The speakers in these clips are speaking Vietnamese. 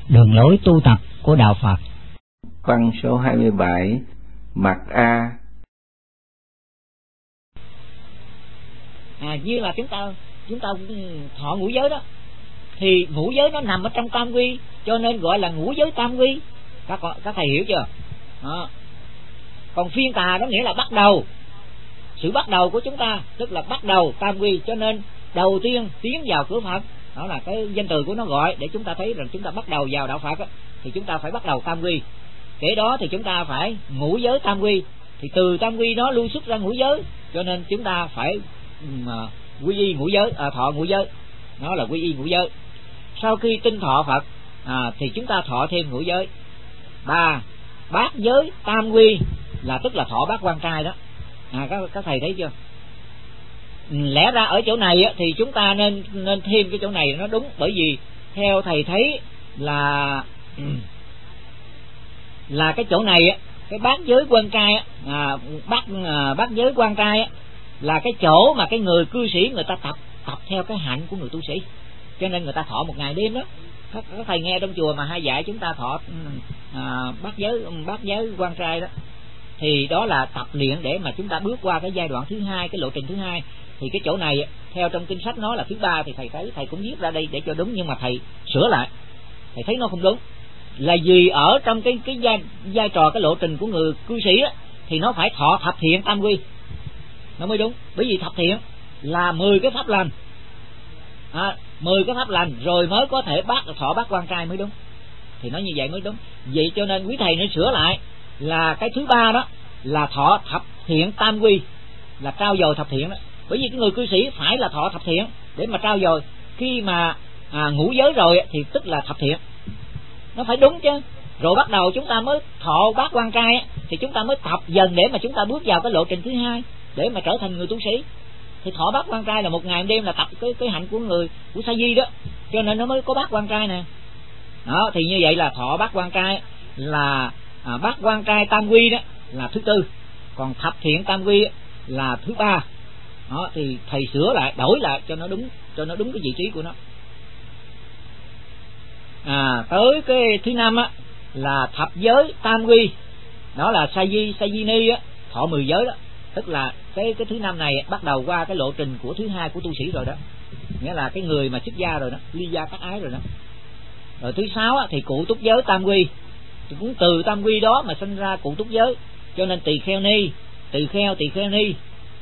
đường lối tu tập của đạo Phật. Văn số 27, mặt A. Như là chúng ta thọ ngũ giới đó, thì ngũ giới nó nằm ở trong tam quy, cho nên gọi là ngũ giới tam quy. Các thầy hiểu chưa? Còn phiên tà đó nghĩa là bắt đầu, sự bắt đầu của chúng ta, tức là bắt đầu tam quy, cho nên đầu tiên tiến vào cửa Phật, đó là cái danh từ của nó gọi, để chúng ta thấy rằng chúng ta bắt đầu vào đạo Phật á, thì chúng ta phải bắt đầu tam quy. Kể đó thì chúng ta phải ngũ giới tam quy, thì từ tam quy đó lưu xuất ra ngũ giới, cho nên chúng ta phải quy y ngũ giới, thọ ngũ giới, đó là quy y ngũ giới. Sau khi tin thọ Phật thì chúng ta thọ thêm ngũ giới. Bát giới tam quy là tức là thọ bát quan trai đó. Các thầy thấy chưa? Lẽ ra ở chỗ này thì chúng ta nên thêm cái chỗ này nó đúng, bởi vì theo thầy thấy là cái chỗ này cái bát giới quan trai bát giới quan trai là cái chỗ mà cái người cư sĩ người ta tập theo cái hạnh của người tu sĩ, cho nên người ta thọ một ngày đêm đó. Các thầy nghe trong chùa mà hay dạy chúng ta thọ bát giới quan trai đó, thì đó là tập luyện để mà chúng ta bước qua cái giai đoạn thứ hai, cái lộ trình thứ hai. Thì cái chỗ này theo trong kinh sách nói là thứ ba, thì thầy thấy thầy cũng viết ra đây để cho đúng, nhưng mà thầy sửa lại, thầy thấy nó không đúng. Là vì ở trong cái vai trò cái lộ trình của người cư sĩ á, thì nó phải thọ thập thiện tam quy nó mới đúng. Bởi vì thập thiện là 10 cái pháp lành, 10 cái pháp lành rồi mới có thể thọ bát quan trai mới đúng, thì nó như vậy mới đúng. Vậy cho nên quý thầy nên sửa lại là cái thứ ba đó là thọ thập thiện tam quy, là trao dồi thập thiện đó. Bởi vì cái người cư sĩ phải là thọ thập thiện để mà trao dồi. Khi mà ngũ giới rồi thì tức là thập thiện, nó phải đúng chứ. Rồi bắt đầu chúng ta mới thọ bát quan trai thì chúng ta mới tập dần để mà chúng ta bước vào cái lộ trình thứ hai để mà trở thành người tu sĩ. Thì thọ bát quan trai là một ngày một đêm, là tập cái hạnh của người của sa di đó, cho nên nó mới có bát quan trai nè. Đó, thì như vậy là thọ bát quan trai là bát quan trai tam quy đó là thứ tư, còn thập thiện tam quy là thứ ba. Đó, thì thầy sửa lại, đổi lại cho nó đúng cái vị trí của nó. Tới cái thứ năm là thập giới tam quy, đó là sa di ni thọ 10 giới đó, tức là cái thứ năm này bắt đầu qua cái lộ trình của thứ hai của tu sĩ rồi đó, nghĩa là cái người mà xuất gia rồi đó, ly gia cắt ái rồi đó. Rồi thứ sáu thì cụ túc giới tam quy, thì cũng từ tam quy đó mà sinh ra cụ túc giới, cho nên tỳ kheo ni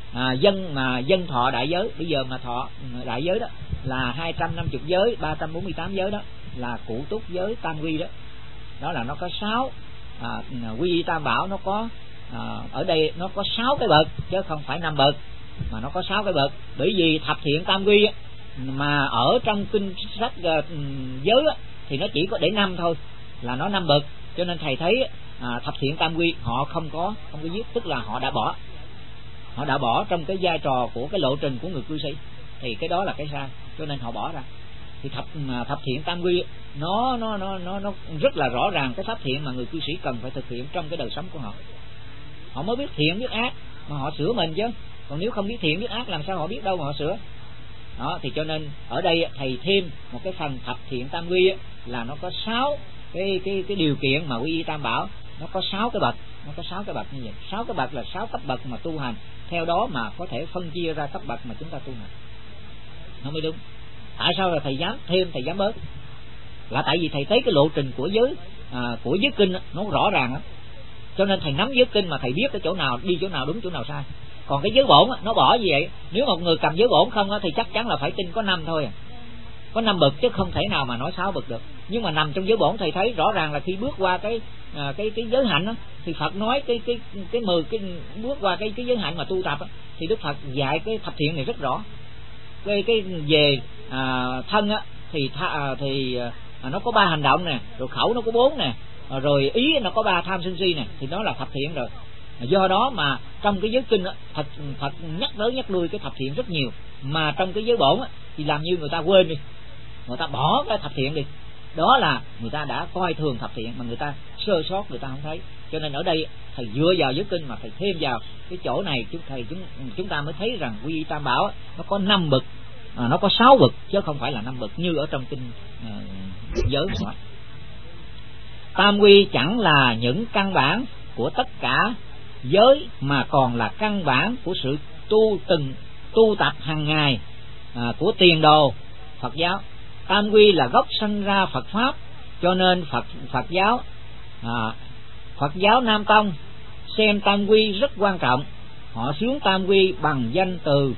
dân thọ đại giới. Bây giờ mà thọ đại giới đó là 250 giới, 348 giới đó là cụ túc giới tam quy đó. Đó là nó có 6 quy y tam bảo, nó có ở đây nó có 6 cái bậc chứ không phải 5 bậc, mà nó có 6 cái bậc. Bởi vì thập thiện tam quy mà ở trong kinh sách giới thì nó chỉ có để 5 thôi, là nó 5 bậc, cho nên thầy thấy thập thiện tam quy họ không có viết, tức là họ đã bỏ trong cái vai trò của cái lộ trình của người cư sĩ, thì cái đó là cái sai, cho nên họ bỏ ra. Thì thập thiện tam quy nó rất là rõ ràng cái pháp thiện mà người cư sĩ cần phải thực hiện trong cái đời sống của họ. Họ mới biết thiện biết ác mà họ sửa mình chứ, còn nếu không biết thiện biết ác làm sao họ biết đâu mà họ sửa. Đó, thì cho nên ở đây thầy thêm một cái phần thập thiện tam quy là nó có 6 cái điều kiện mà quy y tam bảo, nó có 6 cái bậc, như vậy. 6 cái bậc là 6 cấp bậc mà tu hành, theo đó mà có thể phân chia ra cấp bậc mà chúng ta tu hành nó mới đúng. Tại sao là thầy dám thêm, thầy dám bớt? Là tại vì thầy thấy cái lộ trình của giới kinh nó rõ ràng á, cho nên thầy nắm giới kinh mà thầy biết cái chỗ nào đi, chỗ nào đúng, chỗ nào sai. Còn cái giới bổn nó bỏ như vậy, nếu một người cầm giới bổn không thì chắc chắn là phải tin có 5 thôi, có 5 bậc chứ không thể nào mà nói 6 bậc được. Nhưng mà nằm trong giới bổn thầy thấy rõ ràng là khi bước qua cái giới hạnh thì Phật nói cái 10 cái bước qua cái giới hạnh mà tu tập thì Đức Phật dạy cái thập thiện này rất rõ. Cái về thân thì nó có 3 hành động nè, rồi khẩu nó có 4 nè, rồi ý nó có 3 tham sân si nè, thì đó là thập thiện rồi. Do đó mà trong cái giới kinh Phật nhắc tới nhắc lui cái thập thiện rất nhiều, mà trong cái giới bổn thì làm như người ta quên đi, người ta bỏ cái thập thiện đi. Đó là người ta đã coi thường thập thiện mà người ta sơ sót, người ta không thấy. Cho nên ở đây thầy dựa vào giới kinh mà thầy thêm vào cái chỗ này, chúng ta mới thấy rằng quy y tam bảo nó có 5 bậc, nó có 6 bậc chứ không phải là 5 bậc như ở trong kinh giới. Tam quy chẳng là những căn bản của tất cả giới, mà còn là căn bản của sự tu tập hàng ngày của tiền đồ Phật giáo. Tam quy là gốc sanh ra Phật pháp, cho nên Phật giáo Nam Tông xem tam quy rất quan trọng. Họ xướng tam quy bằng danh từ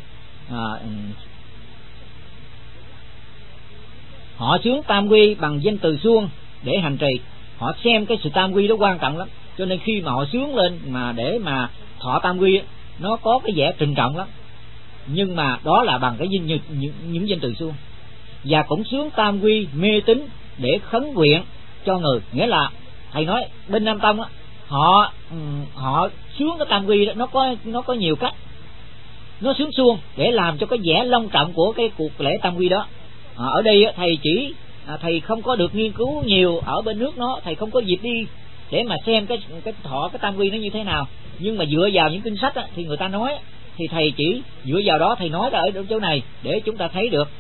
suông để hành trì. Họ xem cái sự tam quy đó quan trọng lắm, cho nên khi mà họ xướng lên mà để mà thọ tam quy, nó có cái vẻ trịnh trọng lắm, nhưng mà đó là bằng cái những danh từ suông. Và cũng xướng tam quy mê tín để khấn nguyện cho người. Nghĩa là thầy nói bên Nam Tông á, họ xướng cái tam quy đó, nó có nhiều cách. Nó xướng suông để làm cho cái vẻ long trọng của cái cuộc lễ tam quy đó. Ở đây thầy thầy không có được nghiên cứu nhiều ở bên nước nó, thầy không có dịp đi để mà xem cái thọ cái tam quy nó như thế nào. Nhưng mà dựa vào những kinh sách á, thì người ta nói, thì thầy chỉ dựa vào đó thầy nói ra ở chỗ này để chúng ta thấy được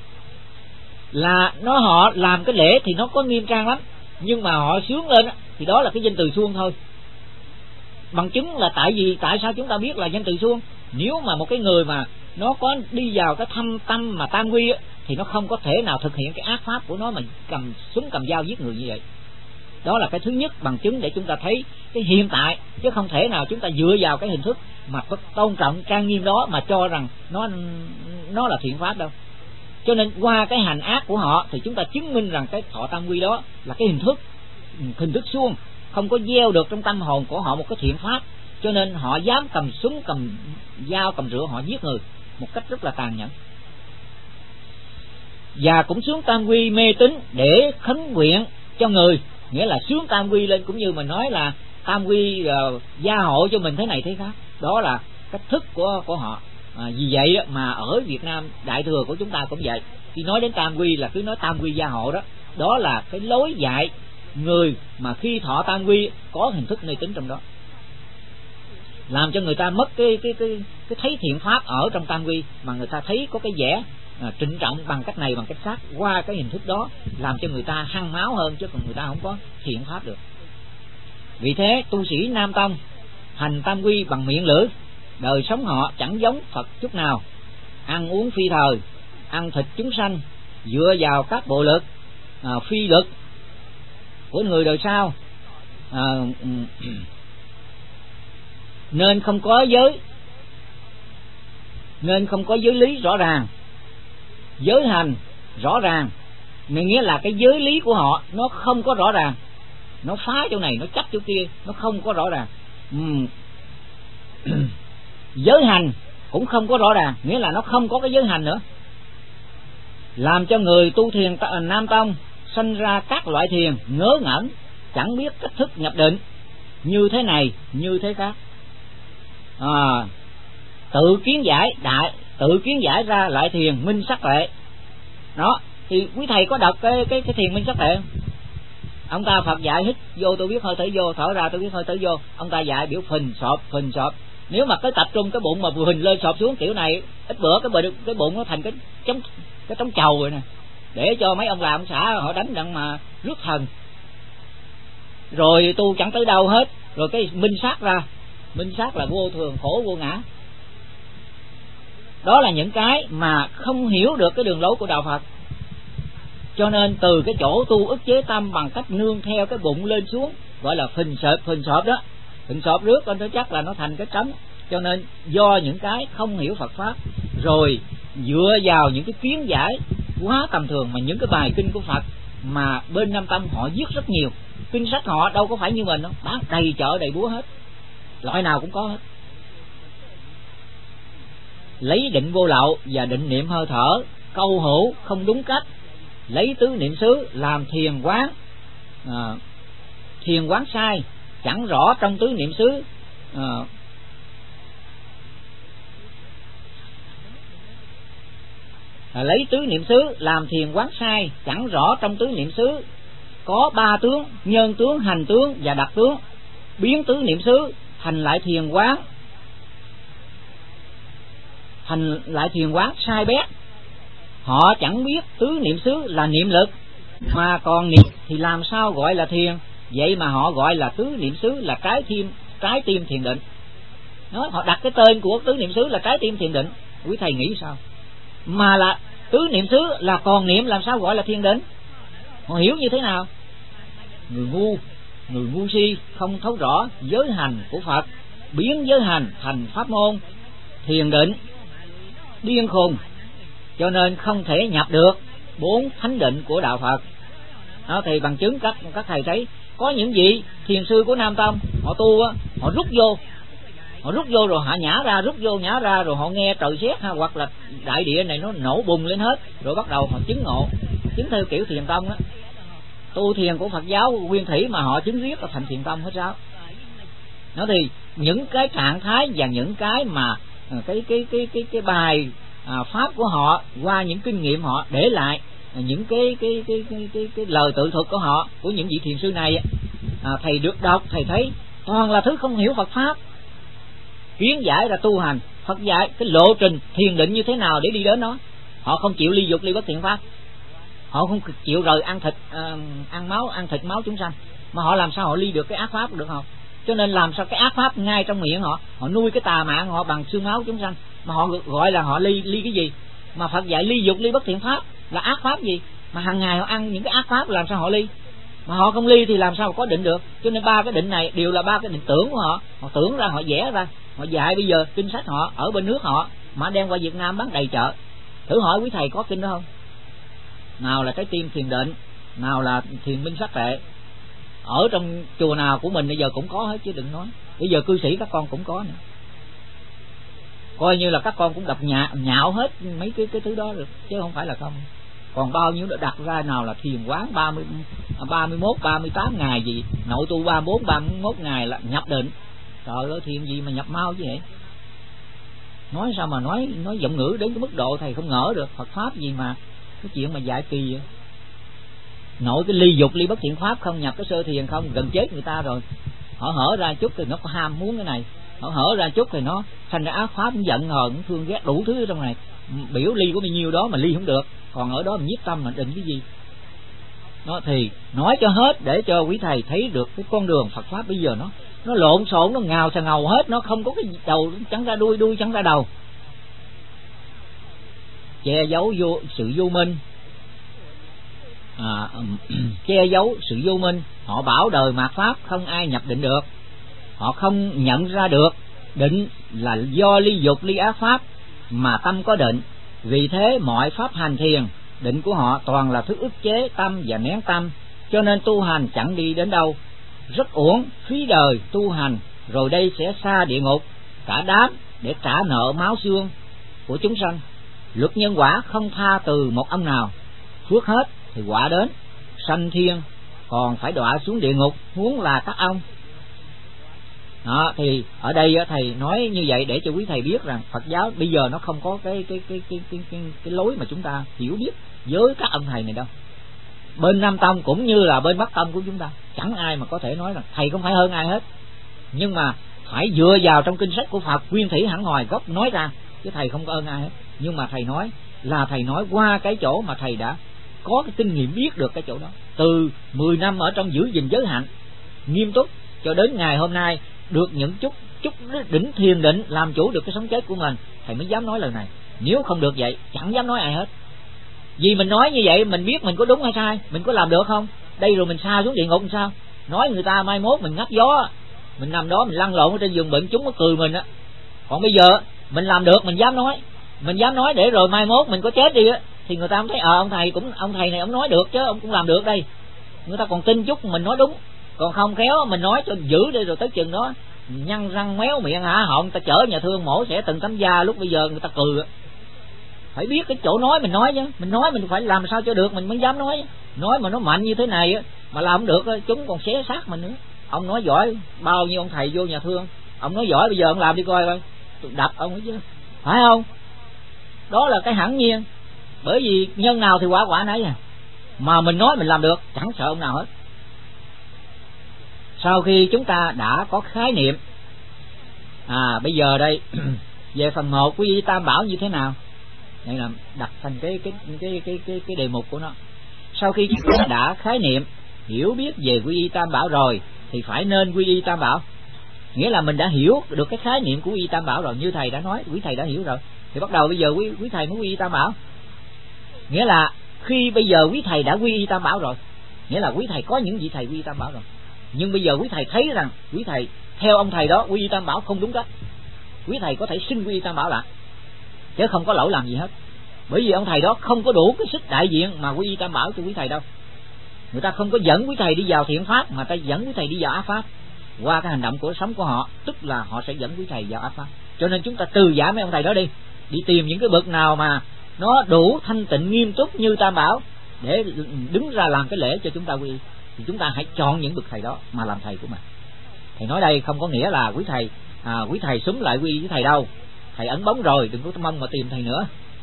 là họ làm cái lễ thì nó có nghiêm trang lắm, nhưng mà họ xướng lên á, thì đó là cái danh từ suông thôi. Bằng chứng là tại sao chúng ta biết là danh từ suông? Nếu mà một cái người mà nó có đi vào cái thâm tâm mà tam quy á, thì nó không có thể nào thực hiện cái ác pháp của nó mà cầm súng cầm dao giết người như vậy. Đó là cái thứ nhất, bằng chứng để chúng ta thấy cái hiện tại, chứ không thể nào chúng ta dựa vào cái hình thức mà tôn trọng trang nghiêm đó mà cho rằng nó là thiện pháp đâu. Cho nên qua cái hành ác của họ thì chúng ta chứng minh rằng cái thọ tam quy đó là cái hình thức suông, không có gieo được trong tâm hồn của họ một cái thiện pháp, cho nên họ dám cầm súng cầm dao cầm rửa họ giết người một cách rất là tàn nhẫn. Và cũng xướng tam quy mê tín để khấn nguyện cho người. Nghĩa là xướng tam quy lên cũng như mình nói là tam quy gia hộ cho mình thế này thế khác. Đó là cách thức của họ. Vì vậy đó, mà ở Việt Nam Đại Thừa của chúng ta cũng vậy. Khi nói đến tam quy là cứ nói tam quy gia hộ đó. Đó là cái lối dạy người mà khi thọ tam quy có hình thức mê tín trong đó, làm cho người ta mất cái thấy thiện pháp ở trong tam quy, mà người ta thấy có cái vẻ trịnh trọng bằng cách này bằng cách khác, qua cái hình thức đó làm cho người ta hăng máu hơn, chứ còn người ta không có thiện pháp được. Vì thế tu sĩ Nam Tông hành tam quy bằng miệng lưỡi, đời sống họ chẳng giống Phật chút nào, ăn uống phi thời, ăn thịt chúng sanh, dựa vào các bộ lực phi lực của người đời sau, nên không có giới lý rõ ràng, giới hành rõ ràng. Nghĩa là cái giới lý của họ nó không có rõ ràng, nó phá chỗ này nó chấp chỗ kia, nó không có rõ ràng. Giới hành cũng không có rõ ràng, nghĩa là nó không có cái giới hành nữa, làm cho người tu thiền Nam Tông sanh ra các loại thiền ngớ ngẩn, chẳng biết cách thức nhập định, như thế này như thế khác, tự kiến giải ra lại thiền minh sắc tuệ. Đó thì quý thầy có đọc cái thiền minh sắc tuệ không? Ông ta Phật dạy hít vô tôi biết hơi thở vô, thở ra tôi biết hơi thở vô. Ông ta dạy biểu phình sọp. Nếu mà cái tập trung cái bụng mà phình lên sọp xuống kiểu này, ít bữa cái bụng nó thành cái trống trầu rồi nè, để cho mấy ông làm xã họ đánh đặng mà rước thần, rồi tu chẳng tới đâu hết. Rồi cái minh sát ra, minh sát là vô thường khổ vô ngã. Đó là những cái mà không hiểu được cái đường lối của đạo Phật. Cho nên từ cái chỗ tu ức chế tâm bằng cách nương theo cái bụng lên xuống, gọi là phình sọp đó, phình sọp rước con tới chắc là nó thành cái trống. Cho nên do những cái không hiểu Phật pháp, rồi dựa vào những cái kiến giải quá tầm thường, mà những cái bài kinh của Phật mà bên Nam Tông họ viết rất nhiều, kinh sách họ đâu có phải như mình đâu, bán đầy chợ đầy búa hết, loại nào cũng có hết. Lấy định vô lậu và định niệm hơi thở câu hữu không đúng cách, lấy tứ niệm xứ làm thiền quán sai, chẳng rõ trong tứ niệm xứ, lấy tứ niệm xứ làm thiền quán sai, chẳng rõ trong tứ niệm xứ có ba tướng: nhân tướng, hành tướng và đặc tướng. Biến tứ niệm xứ thành lại thiền quán sai bét. Họ chẳng biết tứ niệm xứ là niệm lực, mà còn niệm thì làm sao gọi là thiền. vậy mà họ gọi là tứ niệm xứ là trái tim thiền định. Đó, họ đặt cái tên của tứ niệm xứ là trái tim thiền định. Quý thầy nghĩ sao? Mà là tứ niệm xứ là còn niệm, làm sao gọi là thiền định? Họ hiểu như thế nào? Người ngu si không thấu rõ giới hành của Phật, biến giới hành thành pháp môn thiền định, điên khùng, cho nên không thể nhập được 4 thánh định của đạo Phật. Đó, thì bằng chứng các thầy thấy có những vị thiền sư của Nam Tông họ tu á, họ rút vô rồi họ nhả ra rồi họ nghe trời sét hoặc là đại địa này nó nổ bùng lên hết, rồi bắt đầu họ chứng ngộ, chứng theo kiểu thiền tông á. Tu thiền của Phật giáo nguyên thủy mà họ chứng riết là thành thiền tông hết sao? Nó thì những cái trạng thái và những cái mà cái bài pháp của họ qua những kinh nghiệm họ để lại, những cái lời tự thuật của họ, của những vị thiền sư này, thầy được đọc thầy thấy toàn là thứ không hiểu Phật pháp. Kiến giải ra tu hành, Phật dạy cái lộ trình thiền định như thế nào để đi đến nó. Họ không chịu ly dục ly bất thiện pháp, họ không chịu rời ăn thịt máu chúng sanh, mà họ làm sao họ ly được cái ác pháp được không? Cho nên làm sao cái ác pháp ngay trong miệng họ nuôi cái tà mạng họ bằng xương máu chúng sanh, mà họ gọi là họ ly cái gì? Mà Phật dạy ly dục ly bất thiện pháp là ác pháp gì? Mà hàng ngày họ ăn những cái ác pháp, làm sao họ ly? Mà họ không ly thì làm sao có định được? Cho nên 3 cái định này đều là 3 cái định tưởng của họ. Họ tưởng ra, họ vẽ ra, họ dạy bây giờ kinh sách họ ở bên nước họ mà đem qua Việt Nam bán đầy chợ. Thử hỏi quý thầy có kinh đó không? Nào là trái tim thiền định, nào là thiền minh sắc tệ. Ở trong chùa nào của mình bây giờ cũng có hết chứ đừng nói. Bây giờ cư sĩ các con cũng có nữa. Coi như là các con cũng đọc nhạo hết mấy cái thứ đó được, chứ không phải là không. Còn bao nhiêu đã đặt ra, nào là thiền quán 31, 38 ngày gì, nội tu 34, 31 ngày là nhập định. Trời ơi, thiền gì mà nhập mau chứ vậy? Nói sao mà nói giọng ngữ đến cái mức độ thầy không ngỡ được. Phật pháp gì mà cái chuyện mà dạy kỳ vậy? Nội cái ly dục ly bất thiện pháp không, nhập cái sơ thiền không, gần chết người ta rồi. Họ hở ra chút thì nó có ham muốn cái này, họ hở ra chút thì nó thành ra ác pháp, giận hờn, thương ghét đủ thứ ở trong này. Biểu ly có bao nhiêu đó mà ly không được, còn ở đó mình nhiếp tâm mà định cái gì? Nó thì nói cho hết để cho quý thầy thấy được cái con đường Phật pháp bây giờ nó lộn xộn, nó ngào xà ngầu hết, nó không có cái đầu chẳng ra đuôi, đuôi chẳng ra đầu, che giấu sự vô minh. Che giấu sự vô minh. Họ bảo đời mạt pháp không ai nhập định được, họ không nhận ra được định là do ly dục ly ác pháp mà tâm có định. Vì thế mọi pháp hành thiền định của họ toàn là thứ ức chế tâm và nén tâm, cho nên tu hành chẳng đi đến đâu, rất uổng phí đời tu hành, rồi đây sẽ xa địa ngục cả đám để trả nợ máu xương của chúng sanh. Luật nhân quả không tha từ một ông nào, phước hết thì quả đến sanh thiên, còn phải đọa xuống địa ngục, huống là các ông. Đó, thì ở đây thầy nói như vậy để cho quý thầy biết rằng Phật giáo bây giờ nó không có cái lối mà chúng ta hiểu biết với các ông thầy này đâu. Bên Nam Tông cũng như là bên Bắc Tông của chúng ta, chẳng ai mà có thể nói rằng thầy không phải hơn ai hết, nhưng mà phải dựa vào trong kinh sách của Phật nguyên thủy hẳn hoài gốc nói ra, chứ thầy không có hơn ai hết. Nhưng mà thầy nói là thầy nói qua cái chỗ mà thầy đã có cái kinh nghiệm biết được cái chỗ đó, từ 10 năm ở trong giữ gìn giới hạnh nghiêm túc cho đến ngày hôm nay được những chút đỉnh thiền định, làm chủ được cái sống chết của mình, thầy mới dám nói lời này. Nếu không được vậy chẳng dám nói ai hết. Vì mình nói như vậy mình biết mình có đúng hay sai, mình có làm được không? Đây rồi mình sa xuống địa ngục làm sao? Nói người ta mai mốt mình ngắt gió, mình nằm đó mình lăn lộn ở trên giường bệnh, chúng nó cười mình á. Còn bây giờ mình làm được, mình dám nói để rồi mai mốt mình có chết đi á thì người ta không thấy ông thầy này ông nói được chứ, ông cũng làm được đây, người ta còn tin chút mình nói đúng. Còn không khéo mình nói cho giữ đi rồi tới chừng đó nhăn răng méo miệng hả họng, ta chở nhà thương mổ xẻ từng tấm da, lúc bây giờ người ta cười. Phải biết cái chỗ nói mình nói chứ, mình nói mình phải làm sao cho được mình mới dám nói. Nói mà nó mạnh như thế này mà làm không được chúng còn xé xác mình nữa. Ông nói giỏi, bao nhiêu ông thầy vô nhà thương, ông nói giỏi, bây giờ ông làm đi coi coi, tôi đập ông ấy chứ, phải không? Đó là cái hẳn nhiên, bởi vì nhân nào thì quả nấy mà mình nói mình làm được, chẳng sợ ông nào hết. Sau khi chúng ta đã có khái niệm, bây giờ đây về phần 1 quý vị tam bảo như thế nào? Đây là đặt thành cái đề mục của nó. Sau khi chúng ta đã khái niệm hiểu biết về quy y Tam Bảo rồi thì phải nên quy y Tam Bảo. Nghĩa là mình đã hiểu được cái khái niệm của quy y Tam Bảo rồi, như thầy đã nói, quý thầy đã hiểu rồi, thì bắt đầu bây giờ quý thầy mới quy y Tam Bảo. Nghĩa là khi bây giờ quý thầy đã quy y Tam Bảo rồi, nghĩa là quý thầy có những vị thầy quy y Tam Bảo rồi, nhưng bây giờ quý thầy thấy rằng quý thầy theo ông thầy đó quy y Tam Bảo không đúng cách, quý thầy có thể xin quy y Tam Bảo lại, chứ không có lỗi làm gì hết. Bởi vì ông thầy đó không có đủ cái sức đại diện mà quy y Tam Bảo cho quý thầy đâu. Người ta không có dẫn quý thầy đi vào thiện pháp, mà ta dẫn quý thầy đi vào ác pháp qua cái hành động của sống của họ, tức là họ sẽ dẫn quý thầy vào ác pháp. Cho nên chúng ta từ giả mấy ông thầy đó đi tìm những cái bậc nào mà nó đủ thanh tịnh nghiêm túc như Tam Bảo để đứng ra làm cái lễ cho chúng ta quy y, thì chúng ta hãy chọn những bậc thầy đó mà làm thầy của mình. Thầy nói đây không có nghĩa là quý thầy xúm lại quy y với thầy đâu, thầy ấn bóng rồi, đừng có mong mà tìm thầy nữa.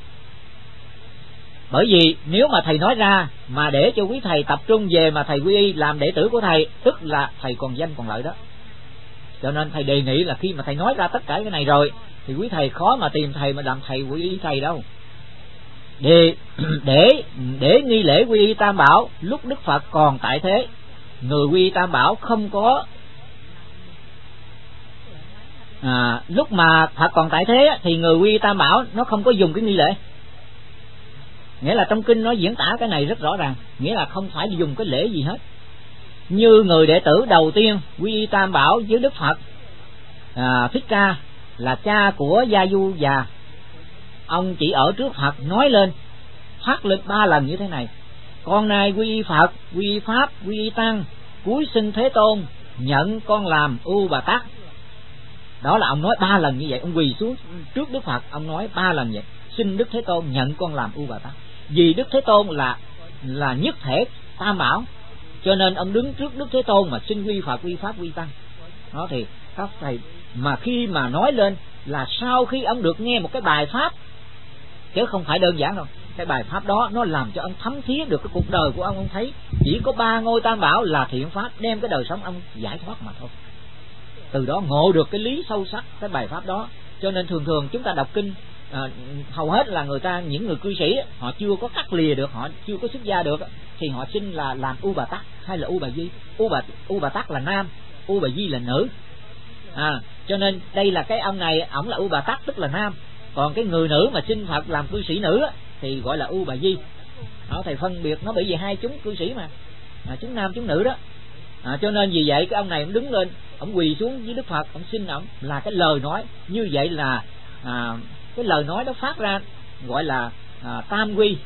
Bởi vì nếu mà thầy nói ra mà để cho quý thầy tập trung về mà thầy quy y làm đệ tử của thầy, tức là thầy còn danh còn lợi đó. Cho nên thầy đề nghị là khi mà thầy nói ra tất cả cái này rồi thì quý thầy khó mà tìm thầy mà làm thầy quy y thầy đâu. Để nghi lễ quy y Tam Bảo lúc Đức Phật còn tại thế, người quy y Tam Bảo không có lúc mà Phật còn tại thế thì người quy y Tam Bảo nó không có dùng cái nghi lễ. Nghĩa là trong kinh nó diễn tả cái này rất rõ ràng, nghĩa là không phải dùng cái lễ gì hết. Như người đệ tử đầu tiên quy y Tam Bảo với Đức Phật Thích Ca là cha của Gia Du già, ông chỉ ở trước Phật nói lên, phát lên 3 lần như thế này: con nay quy y Phật, quy y Pháp, quy y Tăng, cúi xin Thế Tôn, nhận con làm U Bà Tát. Đó là ông nói 3 lần như vậy, ông quỳ xuống trước Đức Phật, ông nói 3 lần vậy: xin Đức Thế Tôn nhận con làm U Bà Tát. Vì Đức Thế Tôn là nhất thể Tam Bảo, cho nên ông đứng trước Đức Thế Tôn mà xin quy Phật, quy Pháp, quy Tăng. Đó thì các thầy mà khi mà nói lên là sau khi ông được nghe một cái bài pháp, chứ không phải đơn giản đâu. Cái bài pháp đó nó làm cho ông thấm thía được cái cuộc đời của ông thấy chỉ có 3 ngôi Tam Bảo là thiện pháp đem cái đời sống ông giải thoát mà thôi. Từ đó ngộ được cái lý sâu sắc cái bài pháp đó. Cho nên thường chúng ta đọc kinh hầu hết là những người cư sĩ họ chưa có cắt lìa được, họ chưa có xuất gia được, thì họ xin là làm U Bà Tát hay là U Bà Di. U Bà Tát là nam, U Bà Di là nữ. Cho nên đây là cái ông này ổng là U Bà Tát tức là nam, còn cái người nữ mà xin Phật làm cư sĩ nữ thì gọi là U Bà Di. Đó, thầy phân biệt nó bởi vì hai chúng cư sĩ mà chúng nam chúng nữ đó. Cho nên vì vậy cái ông này ông đứng lên, ông quỳ xuống với Đức Phật, ông xin ổng là cái lời nói như vậy là cái lời nói đó phát ra gọi là tam quy.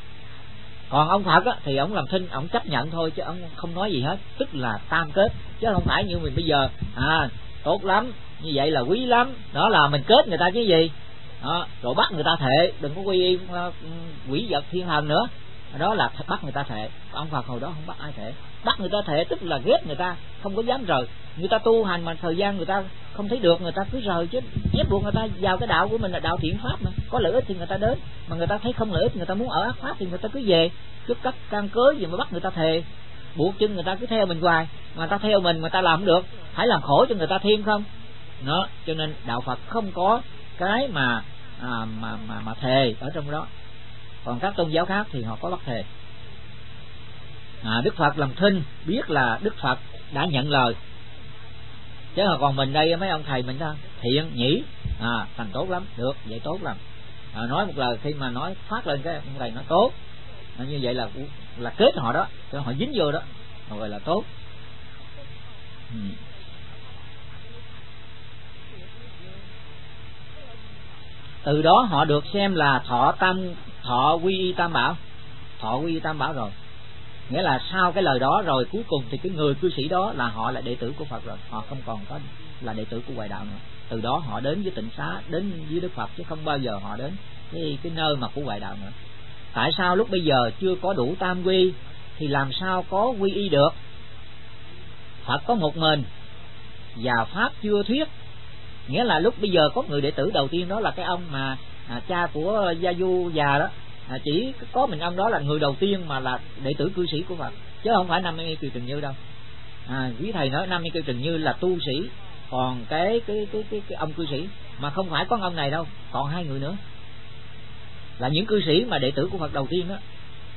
Còn ông Phật thì ông làm thinh, ông chấp nhận thôi chứ ông không nói gì hết, tức là tam kết, chứ không phải như mình bây giờ tốt lắm, như vậy là quý lắm, đó là mình kết người ta chứ gì. Đó, rồi bắt người ta thệ đừng có quy y quỷ vật thiên thần nữa, đó là bắt người ta thệ. Ông Phật hồi đó không bắt ai thệ, bắt người ta thệ tức là ghét người ta, không có dám rời. Người ta tu hành mà thời gian người ta không thấy được, người ta cứ rời chứ, ép buộc người ta vào cái đạo của mình là đạo thiện pháp mà có lợi ích thì người ta đến, mà người ta thấy không lợi ích, người ta muốn ở ác pháp thì người ta cứ về. Chứ cắt căn cớ gì mà bắt người ta thề, buộc chân người ta cứ theo mình hoài, mà người ta theo mình người ta làm không được, phải làm khổ cho người ta thêm không. Đó, cho nên đạo Phật không có cái mà thề ở trong đó. Còn các tôn giáo khác thì họ có bắt thề. Đức Phật làm thinh biết là Đức Phật đã nhận lời, chứ còn mình đây mấy ông thầy mình ta thiện nhỉ, thành tốt lắm, được vậy tốt lắm, nói một lời khi mà nói phát lên cái ông thầy nói tốt, như vậy là kết họ đó, cho họ dính vô đó gọi là tốt. Từ đó họ được xem là thọ quy y Tam Bảo, thọ quy y Tam Bảo rồi. Nghĩa là sau cái lời đó rồi cuối cùng thì cái người cư sĩ đó là họ là đệ tử của Phật rồi, họ không còn có là đệ tử của Hoài Đạo nữa. Từ đó họ đến với Tịnh Xá, đến với Đức Phật, chứ không bao giờ họ đến cái nơi mà của Hoài Đạo nữa. Tại sao lúc bây giờ chưa có đủ tam quy thì làm sao có quy y được? Phật có một mình và pháp chưa thuyết. Nghĩa là lúc bây giờ có người đệ tử đầu tiên đó là cái ông mà cha của Gia Du già đó, chỉ có mình ông đó là người đầu tiên mà là đệ tử cư sĩ của Phật, chứ không phải Nam Ni Kiều Trần Như đâu. Quý thầy nói Nam Ni Kiều Trần Như là tu sĩ, còn cái ông cư sĩ mà không phải có ông này đâu, còn 2 người nữa là những cư sĩ mà đệ tử của Phật đầu tiên đó.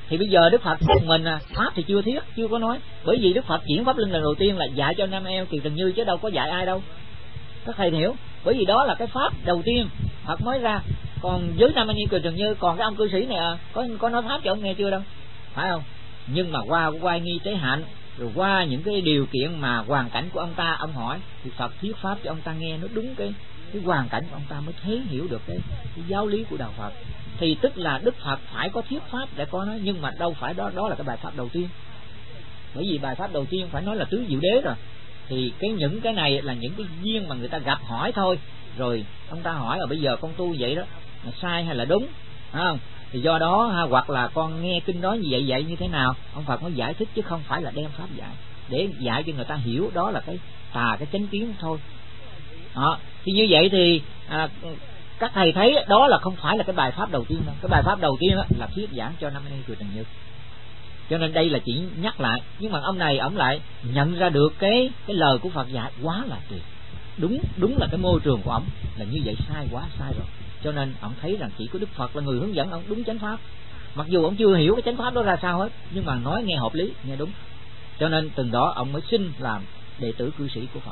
Thì bây giờ Đức Phật một mình pháp thì chưa thiết, chưa có nói, bởi vì Đức Phật chuyển pháp luân lần đầu tiên là dạy cho Nam Eo Kiều Trần Như chứ đâu có dạy ai đâu. Các thầy hiểu, bởi vì đó là cái pháp đầu tiên Phật mới ra. Còn với Nam Eo Kiều Trần Như, còn cái ông cư sĩ này có nói pháp cho ông nghe chưa đâu, phải không? Nhưng mà qua oai nghi tế hạnh, rồi qua những cái điều kiện mà hoàn cảnh của ông ta, ông hỏi thì Phật thuyết pháp cho ông ta nghe nó đúng cái hoàn cảnh của ông ta, mới thấy hiểu được cái giáo lý của đạo Phật. Thì tức là Đức Phật phải có thuyết pháp để có nói, nhưng mà đâu phải đó là cái bài pháp đầu tiên. Bởi vì bài pháp đầu tiên phải nói là tứ diệu đế rồi. Thì những cái này là những cái duyên mà người ta gặp hỏi thôi. Rồi ông ta hỏi là bây giờ con tu vậy đó là sai hay là đúng, phải không? Thì do đó hoặc là con nghe kinh đó như vậy như thế nào, ông Phật mới giải thích, chứ không phải là đem pháp dạy để dạy cho người ta hiểu đó là cái tà, cái chánh kiến thôi. Đó. Thì như vậy thì các thầy thấy đó là không phải là cái bài pháp đầu tiên đâu. Cái bài pháp đầu tiên là thuyết giảng cho Nam Eo Kiều Trần Như. Cho nên đây là chỉ nhắc lại, nhưng mà ông này ông lại nhận ra được cái lời của Phật dạy quá là tuyệt. Đúng là cái môi trường của ông là như vậy, sai quá sai rồi. Cho nên ông thấy rằng chỉ có Đức Phật là người hướng dẫn ông đúng chánh pháp. Mặc dù ông chưa hiểu cái chánh pháp đó ra sao hết, nhưng mà nói nghe hợp lý, nghe đúng. Cho nên từng đó ông mới xin làm đệ tử cư sĩ của Phật.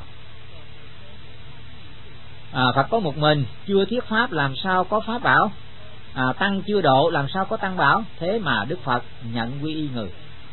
Phật có một mình, chưa thuyết pháp làm sao có pháp bảo, tăng chưa độ làm sao có tăng bảo. Thế mà Đức Phật nhận quy y người.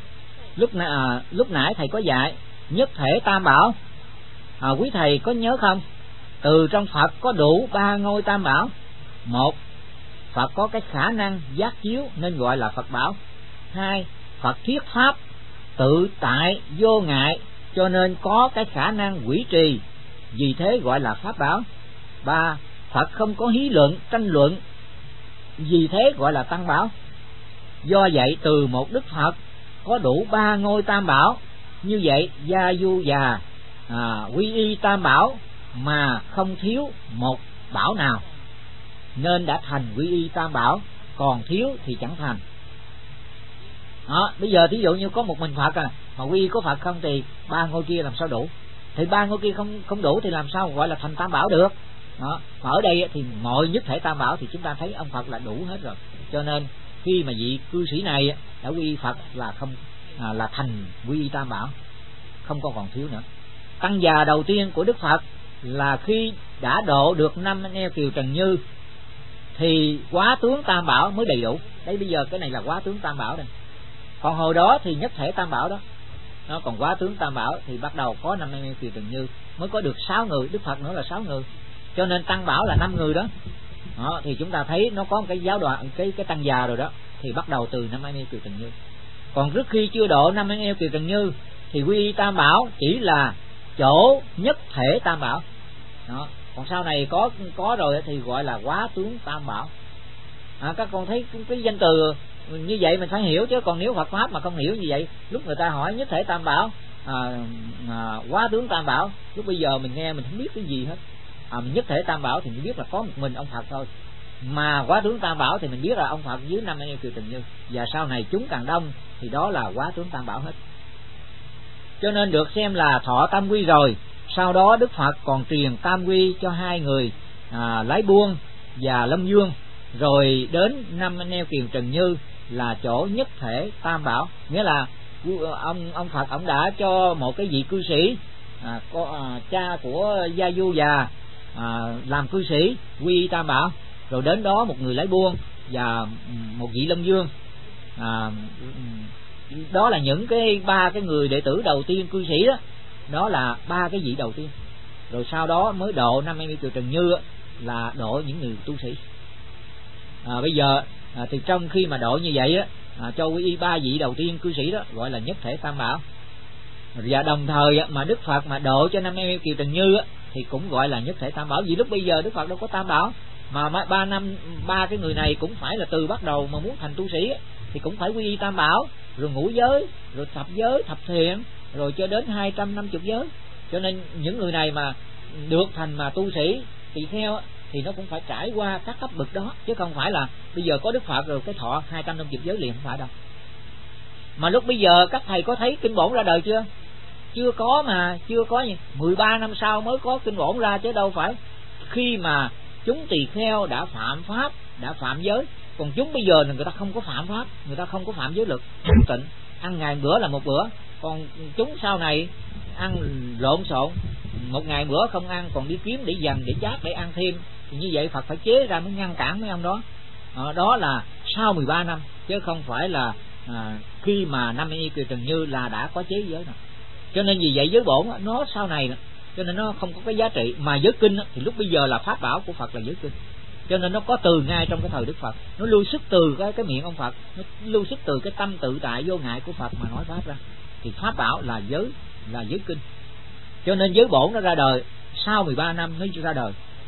Lúc nãy thầy có dạy nhất thể tam bảo, quý thầy có nhớ không? Từ trong Phật có đủ 3 ngôi tam bảo. Một, Phật có cái khả năng giác chiếu nên gọi là Phật bảo. Hai, Phật thuyết pháp tự tại vô ngại cho nên có cái khả năng quỷ trì, vì thế gọi là pháp bảo. Ba, Phật không có hí luận tranh luận, vì thế gọi là tăng bảo. Do vậy từ một Đức Phật có đủ 3 ngôi tam bảo, như vậy gia du già quy y tam bảo mà không thiếu một bảo nào, nên đã thành quy y tam bảo, còn thiếu thì chẳng thành. Đó, bây giờ thí dụ như có một mình Phật mà quy y có Phật không thì 3 ngôi kia làm sao đủ? Thì 3 ngôi kia không đủ thì làm sao gọi là thành tam bảo được? Đó, mà ở đây thì mọi nhất thể tam bảo thì chúng ta thấy ông Phật là đủ hết rồi. Cho nên khi mà vị cư sĩ này đã quy y Phật là không là thành quy y tam bảo, không còn thiếu nữa. Tăng già đầu tiên của Đức Phật là khi đã độ được Nam Eo Kiều Trần Như thì quá tướng tam bảo mới đầy đủ. Đây bây giờ cái này là quá tướng tam bảo đây. Còn hồi đó thì nhất thể tam bảo đó. Nó còn quá tướng tam bảo thì bắt đầu có Nam Eo Kiều Trần Như mới có được 6 người, Đức Phật nữa là 6 người. Cho nên tăng bảo là 5 người đó. Đó thì chúng ta thấy nó có một cái giáo đoạn cái tăng già rồi đó, thì bắt đầu từ Nam Eo Kiều Trần Như. Còn trước khi chưa độ Nam Eo Kiều Trần Như thì quy y tam bảo chỉ là chỗ nhất thể tam bảo. Đó, còn sau này có rồi thì gọi là quá tướng tam bảo. Các con thấy cái danh từ như vậy mình phải hiểu, chứ còn nếu Phật pháp mà không hiểu như vậy, lúc người ta hỏi nhất thể tam bảo, quá tướng tam bảo, lúc bây giờ mình nghe mình không biết cái gì hết. Mình nhất thể tam bảo thì mình biết là có một mình ông Phật thôi, mà quá tướng tam bảo thì mình biết là ông Phật dưới Nam Eo Kiều Trần Như, và sau này chúng càng đông thì đó là quá tướng tam bảo hết. Cho nên được xem là thọ tam quy rồi. Sau đó Đức Phật còn truyền tam quy cho 2 người Lái Buông và Lâm Dương, rồi đến Nam Eo Kiều Trần Như là chỗ nhất thể tam bảo. Nghĩa là ông Phật ông đã cho một cái vị cư sĩ cha của Gia Du già làm cư sĩ quy y tam bảo, rồi đến đó một người Lái Buông và một vị Lâm Dương. Đó là những cái 3 cái người đệ tử đầu tiên cư sĩ đó. Đó là 3 cái vị đầu tiên. Rồi sau đó mới độ Nam Eo Kiều Trần Như là độ những người tu sĩ. Bây giờ thì trong khi mà độ như vậy cho quy y 3 vị đầu tiên cư sĩ đó gọi là nhất thể tam bảo. Và đồng thời mà Đức Phật mà độ cho Nam Eo Kiều Trần Như thì cũng gọi là nhất thể tam bảo. Vì lúc bây giờ Đức Phật đâu có tam bảo, mà 3 cái người này cũng phải là từ bắt đầu mà muốn thành tu sĩ thì cũng phải quy y tam bảo, rồi ngũ giới, rồi thập giới, thập thiện, rồi cho đến 250 giới. Cho nên những người này mà được thành mà tu sĩ tỳ kheo thì nó cũng phải trải qua các cấp bậc đó, chứ không phải là bây giờ có Đức Phật rồi cái thọ 250 giới liền, không phải đâu. Mà lúc bây giờ các thầy có thấy kinh bổn ra đời chưa? Chưa có, mà chưa có 13 năm sau mới có kinh bổn ra, chứ đâu phải khi mà chúng tỳ kheo đã phạm pháp, đã phạm giới Còn chúng bây giờ là người ta không có phạm pháp, người ta không có phạm giới luật, không tịnh, ăn ngày bữa là một bữa. Còn chúng sau này ăn lộn xộn, một ngày bữa không ăn, còn đi kiếm để dành, để chát, để ăn thêm, thì như vậy Phật phải chế ra mới ngăn cản mấy ông đó. Đó là sau 13 năm, chứ không phải là khi mà Nam Y Kiều Trần Như là đã có chế giới nào. Cho nên vì vậy giới bổn nó sau này, cho nên nó không có cái giá trị. Mà giới kinh thì lúc bây giờ là pháp bảo của Phật là giới kinh, cho nên nó có từ ngay trong cái thời Đức Phật, nó lưu xuất từ cái miệng ông Phật, nó lưu xuất từ cái tâm tự tại vô ngại của Phật mà nói pháp ra. Thì pháp bảo là giới kinh. Cho nên giới bổn nó ra đời sau 13 năm mới ra đời.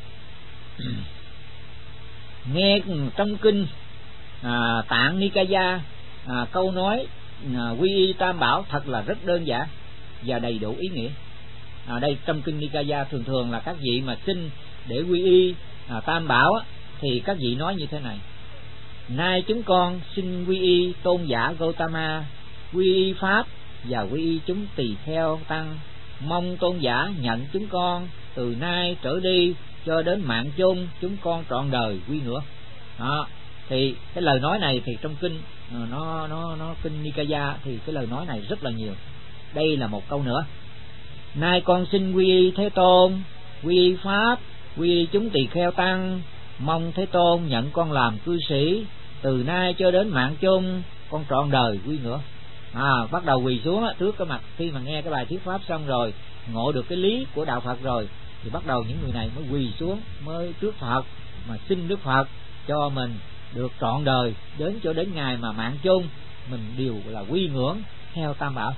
Nghe trong kinh Tạng Nikaya câu nói quy y tam bảo thật là rất đơn giản và đầy đủ ý nghĩa. Đây trong kinh Nikaya thường là các vị mà xin để quy y tam bảo thì các vị nói như thế này: nay chúng con xin quy y tôn giả Gautama, quy y pháp và quy y chúng tỳ kheo tăng, mong tôn giả nhận chúng con từ nay trở đi cho đến mạng chung, chúng con trọn đời quy ngưỡng. Thì cái lời nói này thì trong kinh nó kinh Nikaya thì cái lời nói này rất là nhiều. Đây là một câu nữa: nay con xin quy y Thế Tôn, quy y pháp, quy y chúng tỳ kheo tăng, mong Thế Tôn nhận con làm cư sĩ, từ nay cho đến mạng chung, con trọn đời quy ngưỡng. Bắt đầu quỳ xuống trước cái mặt, khi mà nghe cái bài thuyết pháp xong rồi, ngộ được cái lý của đạo Phật rồi, thì bắt đầu những người này mới quỳ xuống, mới trước Phật mà xin Đức Phật cho mình được trọn đời, đến cho đến ngày mà mạng chung mình đều là quy ngưỡng theo tam bảo.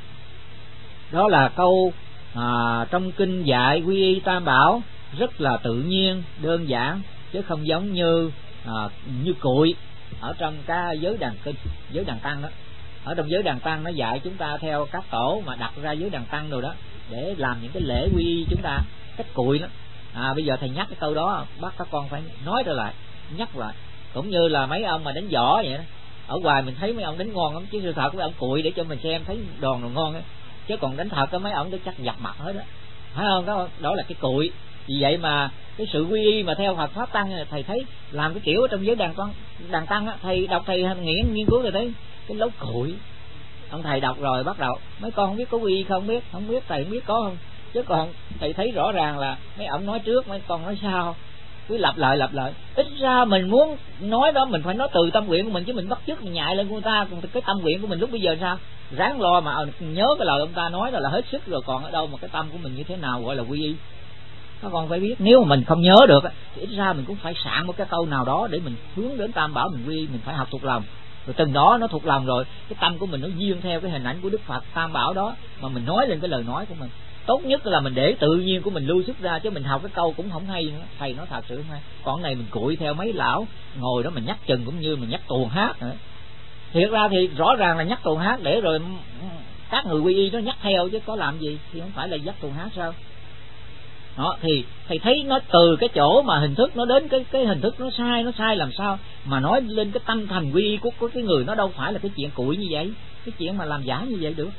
Đó là câu trong kinh dạy quy y tam bảo rất là tự nhiên, đơn giản, chứ không giống như cụi ở trong cái giới đàn kinh, giới đàn tăng đó. Ở trong giới đàn tăng nó dạy chúng ta theo các tổ mà đặt ra giới đàn tăng rồi đó, để làm những cái lễ quy y chúng ta, cách cụi đó. Bây giờ thầy nhắc cái câu đó, bắt các con phải nói trở lại, nhắc lại. Cũng như là mấy ông mà đánh võ vậy đó, ở ngoài mình thấy mấy ông đánh ngon lắm, chứ sự thật mấy ông cụi để cho mình xem thấy đòn rồi ngon ấy. Chứ còn đánh thật mấy ông đó chắc dập mặt hết đó, phải không? Đó là cái cụi. Vì vậy mà cái sự quy y mà theo Phật pháp tăng, thầy thấy làm cái kiểu ở trong giới đàn tăng á, thầy đọc, thầy nghiên cứu rồi thấy cái lấu cụi. Ông thầy đọc rồi bắt đầu mấy con không biết có quy y không, không biết thầy không biết có không, chứ còn thầy thấy rõ ràng là mấy ông nói trước, mấy con nói sau, cứ lặp lại. Ít ra mình muốn nói đó mình phải nói từ tâm nguyện của mình, chứ mình bắt chước mình nhại lên của người ta. Còn cái tâm nguyện của mình lúc bây giờ sao, ráng lo mà nhớ cái lời ông ta nói là hết sức rồi, còn ở đâu mà cái tâm của mình như thế nào gọi là quy y. Các con phải biết, nếu mà mình không nhớ được thì ít ra mình cũng phải soạn một cái câu nào đó để mình hướng đến tam bảo mình quy y. Mình phải học thuộc lòng, rồi từng đó nó thuộc lòng rồi, cái tâm của mình nó duyên theo cái hình ảnh của Đức Phật tam bảo đó mà mình nói lên cái lời nói của mình. Tốt nhất là mình để tự nhiên của mình lưu xuất ra, chứ mình học cái câu cũng không hay nữa. Thầy nói thật sự không hay. Còn này mình cụi theo mấy lão ngồi đó mình nhắc chừng, cũng như mình nhắc tuồng hát nữa. Thiệt ra thì rõ ràng là nhắc tuồng hát để rồi các người quy y nó nhắc theo, chứ có làm gì, thì không phải là nhắc tuồng hát sao. Đó, thì thầy thấy nó từ cái chỗ mà hình thức nó đến cái hình thức nó sai làm sao mà nói lên cái tâm thành quy y của cái người. Nó đâu phải là cái chuyện cụi như vậy, cái chuyện mà làm giả như vậy được.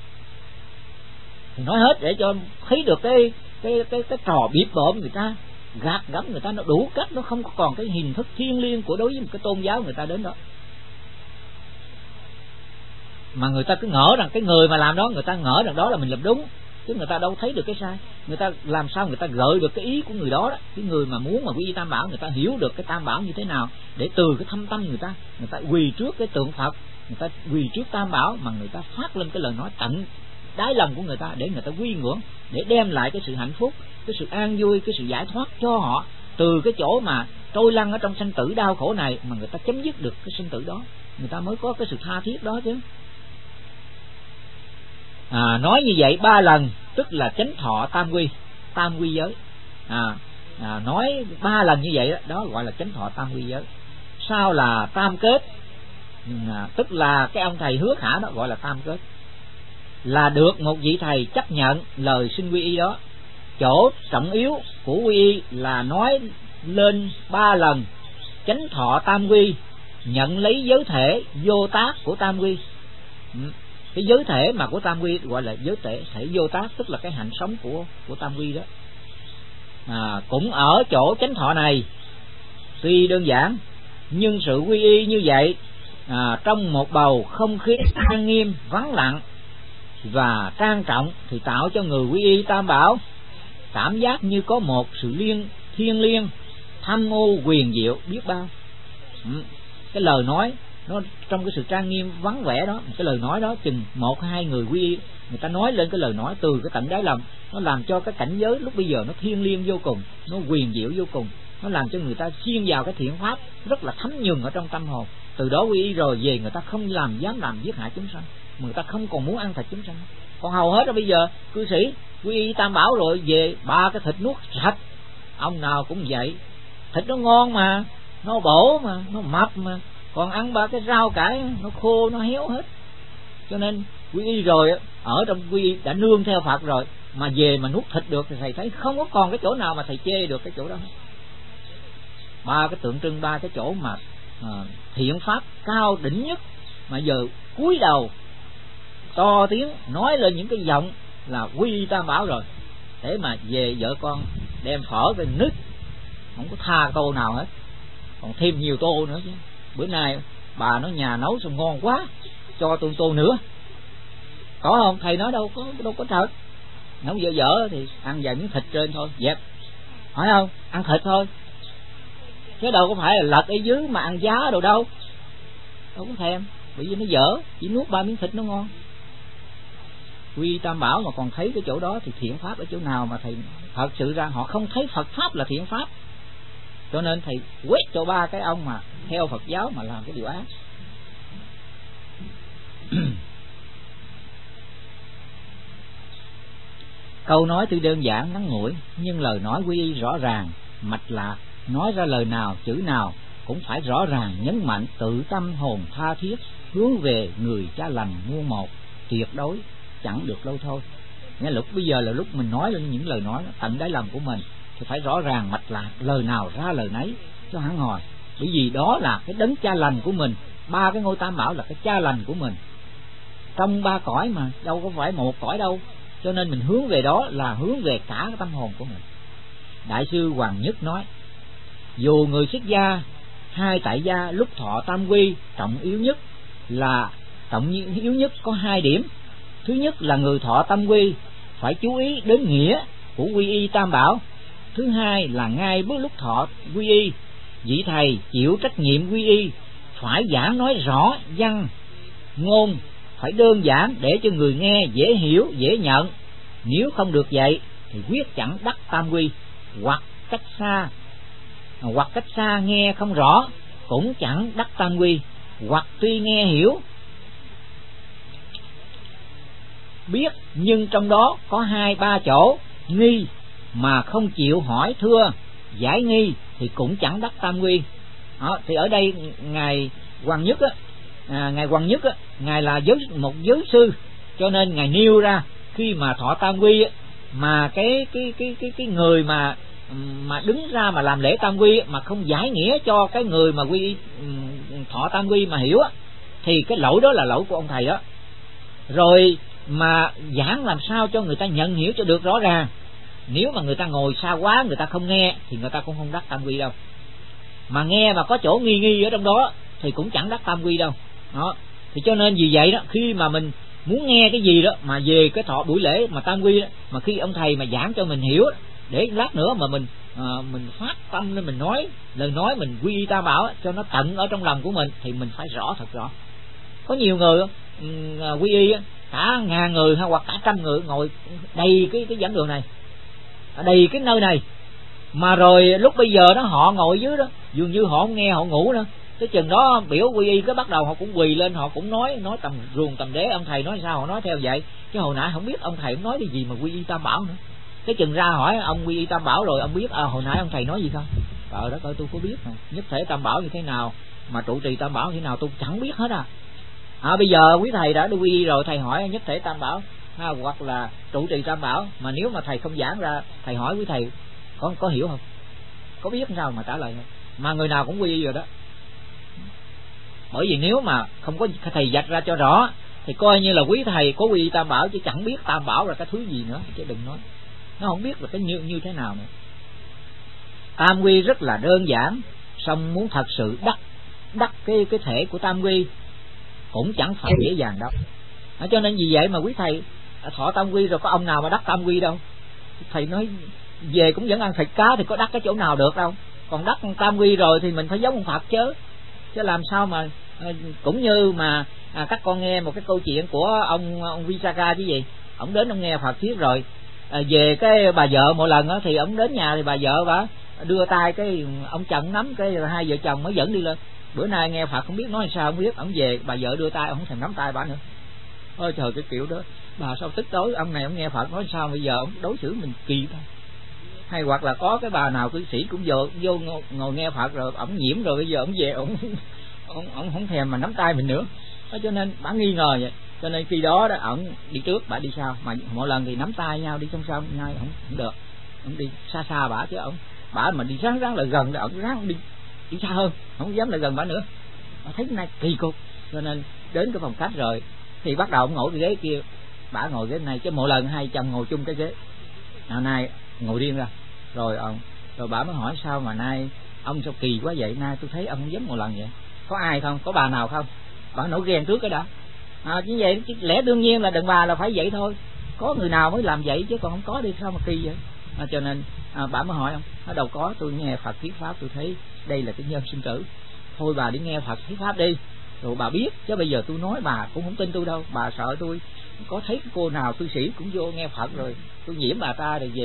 Thì nói hết để cho thấy được cái trò biếp bợm người ta, gạt gẫm người ta, nó đủ cách, nó không còn cái hình thức thiêng liêng của đối với một cái tôn giáo người ta đến đó. Mà người ta cứ ngỡ rằng cái người mà làm đó, người ta ngỡ rằng đó là mình làm đúng, chứ người ta đâu thấy được cái sai. Người ta làm sao người ta gợi được cái ý của người đó đó. Cái người mà muốn mà quy y tam bảo, người ta hiểu được cái tam bảo như thế nào, để từ cái thâm tâm người ta quỳ trước cái tượng Phật, người ta quỳ trước tam bảo mà người ta phát lên cái lời nói tận đáy lòng của người ta, để người ta quy ngưỡng, để đem lại cái sự hạnh phúc, cái sự an vui, cái sự giải thoát cho họ từ cái chỗ mà trôi lăn ở trong sanh tử đau khổ này, mà người ta chấm dứt được cái sinh tử đó, người ta mới có cái sự tha thiết đó chứ. Nói như vậy 3 lần tức là chánh thọ tam quy giới. Nói 3 lần như vậy đó, đó gọi là chánh thọ tam quy giới. Sau là tam kết, tức là cái ông thầy hứa khả đó gọi là tam kết, là được một vị thầy chấp nhận lời xin quy y đó. Chỗ trọng yếu của quy y là nói lên 3 lần chánh thọ tam quy, nhận lấy giới thể vô tác của tam quy. Cái giới thể mà của tam quy gọi là giới thể vô tác, tức là cái hạnh sống của tam quy đó. Cũng ở chỗ chánh thọ này tuy đơn giản Nhưng sự quy y như vậy trong một bầu không khí trang nghiêm, vắng lặng và trang trọng thì tạo cho người quy y Tam Bảo cảm giác như có một sự thiêng liêng, thâm u, huyền diệu biết bao. Cái lời nói nó trong cái sự trang nghiêm vắng vẻ đó, cái lời nói đó chừng 1-2 người quy y, người ta nói lên cái lời nói từ cái tận đáy lòng, nó làm cho cái cảnh giới lúc bây giờ nó thiêng liêng vô cùng, nó huyền diệu vô cùng, nó làm cho người ta xuyên vào cái thiện pháp rất là thấm nhuần ở trong tâm hồn. Từ đó quy y rồi về người ta không dám làm giết hại chúng sanh, người ta không còn muốn ăn thịt chúng sanh. Còn hầu hết là bây giờ cư sĩ quy y Tam Bảo rồi về 3 cái thịt nuốt sạch, ông nào cũng vậy. Thịt nó ngon mà, nó bổ mà, nó mập mà, còn ăn 3 cái rau cải nó khô, nó héo hết. Cho nên quy y rồi, ở trong quy y đã nương theo Phật rồi, mà về mà nuốt thịt được thì thầy thấy không có còn cái chỗ nào mà thầy chê được cái chỗ đó. 3 cái tượng trưng, 3 cái chỗ mà thiện pháp cao đỉnh nhất, mà giờ cúi đầu to tiếng nói lên những cái giọng là quy y Tam Bảo rồi. Thế mà về vợ con đem phở về nứt, không có tha tô nào hết, còn thêm nhiều tô nữa chứ. Bữa nay bà nói nhà nấu xong ngon quá, cho tôi tô nữa. Có không? Thầy nói đâu có thật. Nấu dở thì ăn vài miếng thịt trên thôi, dẹp. Phải không? Ăn thịt thôi, chứ đâu có phải là lật ở dưới mà ăn giá đâu đâu. Đâu có thèm, bởi vì nó dở, chỉ nuốt 3 miếng thịt nó ngon. Quy Tam Bảo mà còn thấy cái chỗ đó thì thiện pháp ở chỗ nào mà thầy thật sự ra họ không thấy Phật pháp là thiện pháp. Cho nên thầy quét cho 3 cái ông mà theo Phật giáo mà làm cái điều ác. Câu nói tuy đơn giản ngắn ngủi, nhưng lời nói quy y rõ ràng, mạch lạc, nói ra lời nào chữ nào cũng phải rõ ràng, nhấn mạnh, tự tâm hồn tha thiết, hướng về người cha lành muôn một, tuyệt đối chẳng được lâu thôi. Nghe lúc bây giờ là lúc mình nói lên những lời nói tận đáy lòng của mình thì phải rõ ràng mạch lạc, lời nào ra lời nấy cho hẳn hòi. Bởi vì đó là cái đấng cha lành của mình, 3 cái ngôi Tam Bảo là cái cha lành của mình. Trong 3 cõi mà đâu có phải một cõi đâu, cho nên mình hướng về đó là hướng về cả cái tâm hồn của mình. Đại sư Hoàng Nhất nói: dù người xuất gia, 2 tại gia lúc thọ tam quy, trọng yếu nhất có 2 điểm. Thứ nhất là người thọ tam quy phải chú ý đến nghĩa của quy y Tam Bảo. Thứ hai là ngay bước lúc thọ quy y, vị thầy chịu trách nhiệm quy y phải giảng nói rõ văn ngôn, phải đơn giản để cho người nghe dễ hiểu dễ nhận. Nếu không được vậy thì quyết chẳng đắc tam quy, hoặc cách xa nghe không rõ cũng chẳng đắc tam quy, hoặc tuy nghe hiểu biết nhưng trong đó có 2-3 chỗ nghi mà không chịu hỏi thưa giải nghi thì cũng chẳng đắc tam quy. Thì ở đây ngài Hoàng Nhất ngài là một giới sư, cho nên ngài nêu ra khi mà thọ tam quy mà cái người mà đứng ra mà làm lễ tam quy mà không giải nghĩa cho cái người mà quy thọ tam quy mà hiểu thì cái lỗi đó là lỗi của ông thầy đó. Rồi mà giảng làm sao cho người ta nhận hiểu cho được rõ ràng. Nếu mà người ta ngồi xa quá, người ta không nghe thì người ta cũng không đắc tam quy đâu. Mà nghe mà có chỗ nghi ở trong đó thì cũng chẳng đắc tam quy đâu. Đó. Thì cho nên vì vậy đó, khi mà mình muốn nghe cái gì đó mà về cái thọ buổi lễ mà tam quy đó, mà khi ông thầy mà giảng cho mình hiểu, để lát nữa mà mình phát tâm lên mình nói lời nói mình quy y Tam Bảo cho nó tận ở trong lòng của mình thì mình phải rõ thật rõ. Có nhiều người quy y cả 1000 người hay hoặc cả 100 người ngồi đầy cái giảng đường này, đầy cái nơi này, mà rồi lúc bây giờ đó họ ngồi dưới đó dường như họ không nghe, họ ngủ nữa. Cái chừng đó biểu quy y cái bắt đầu họ cũng quỳ lên, họ cũng nói tầm ruồng tầm đế. Ông thầy nói sao họ nói theo vậy, chứ hồi nãy không biết ông thầy nói cái gì mà quy y Tam Bảo nữa. Cái chừng ra hỏi ông quy y Tam Bảo rồi ông biết hồi nãy ông thầy nói gì không. Trời đất ơi, tôi có biết mà. Nhất thể Tam Bảo như thế nào mà trụ trì Tam Bảo như thế nào tôi chẳng biết hết bây giờ quý thầy đã quy y rồi, thầy hỏi nhất thể Tam Bảo hoặc là trụ trì Tam Bảo, mà nếu mà thầy không giảng ra, thầy hỏi quý thầy có hiểu không, có biết sao mà trả lời không? Mà người nào cũng quy y rồi đó. Bởi vì nếu mà không có thầy dạch ra cho rõ thì coi như là quý thầy có quy y Tam Bảo chứ chẳng biết Tam Bảo là cái thứ gì nữa, chứ đừng nói nó không biết là cái như thế nào nữa. Tam quy rất là đơn giản, song muốn thật sự đắc đắc cái thể của tam quy cũng chẳng phải dễ dàng đâu. Cho nên vì vậy mà quý thầy thọ tam quy rồi có ông nào mà đắc tam quy đâu. Thầy nói về cũng vẫn ăn thịt cá thì có đắc cái chỗ nào được đâu. Còn đắc tam quy rồi thì mình phải giống ông Phật chứ làm sao mà cũng như mà các con nghe một cái câu chuyện của ông Visakha chứ gì. Ông đến ông nghe Phật thuyết rồi về cái bà vợ một lần đó, thì ông đến nhà thì bà vợ bà đưa tay cái ông chồng nắm cái hai vợ chồng mới dẫn đi lên. Bữa nay nghe Phật không biết nói sao không biết, ông về bà vợ đưa tay ông không thèm nắm tay bà nữa. Ôi trời, cái kiểu đó bà sao tức tối, ông này ông nghe Phật nói sao bây giờ ông đối xử mình kỳ thôi. Hay hoặc là có cái bà nào cư sĩ cũng vô ngồi nghe Phật rồi ông nhiễm rồi bây giờ ông về ông không thèm mà nắm tay mình nữa. Cho nên bà nghi ngờ vậy. Cho nên khi đó ổng đi trước bà đi sau, mà mỗi lần thì nắm tay nhau đi song song nhau không được. Ông đi xa xa bà chứ bà mà đi ráng lại gần là ổng ráng đi xa hơn, không dám lại gần bà nữa. Bà thấy cái này kỳ cục. Cho nên đến cái phòng khách rồi thì bắt đầu ông ngồi cái ghế kia, bà ngồi ghế này, chứ mỗi lần hai chồng ngồi chung cái ghế. Nào nay ngồi riêng ra. Rồi bà mới hỏi sao mà nay ông sao kỳ quá vậy, nay tôi thấy ông không dám một lần vậy. Có ai không? Có bà nào không? Bà nổi ghen trước cái đã. Như vậy lẽ đương nhiên là đàn bà là phải vậy thôi. Có người nào mới làm vậy chứ còn không có đi sao mà kỳ vậy. Cho nên bà mới hỏi ông. Nó đâu có, tôi nghe Phật thuyết pháp tôi thấy đây là cái nhân sinh tử. Thôi bà đi nghe Phật thuyết pháp đi. Rồi bà biết, chứ bây giờ tôi nói bà cũng không tin tôi đâu. Bà sợ tôi có thấy cái cô nào cư sĩ cũng vô nghe Phật rồi tôi nhiễm bà ta rồi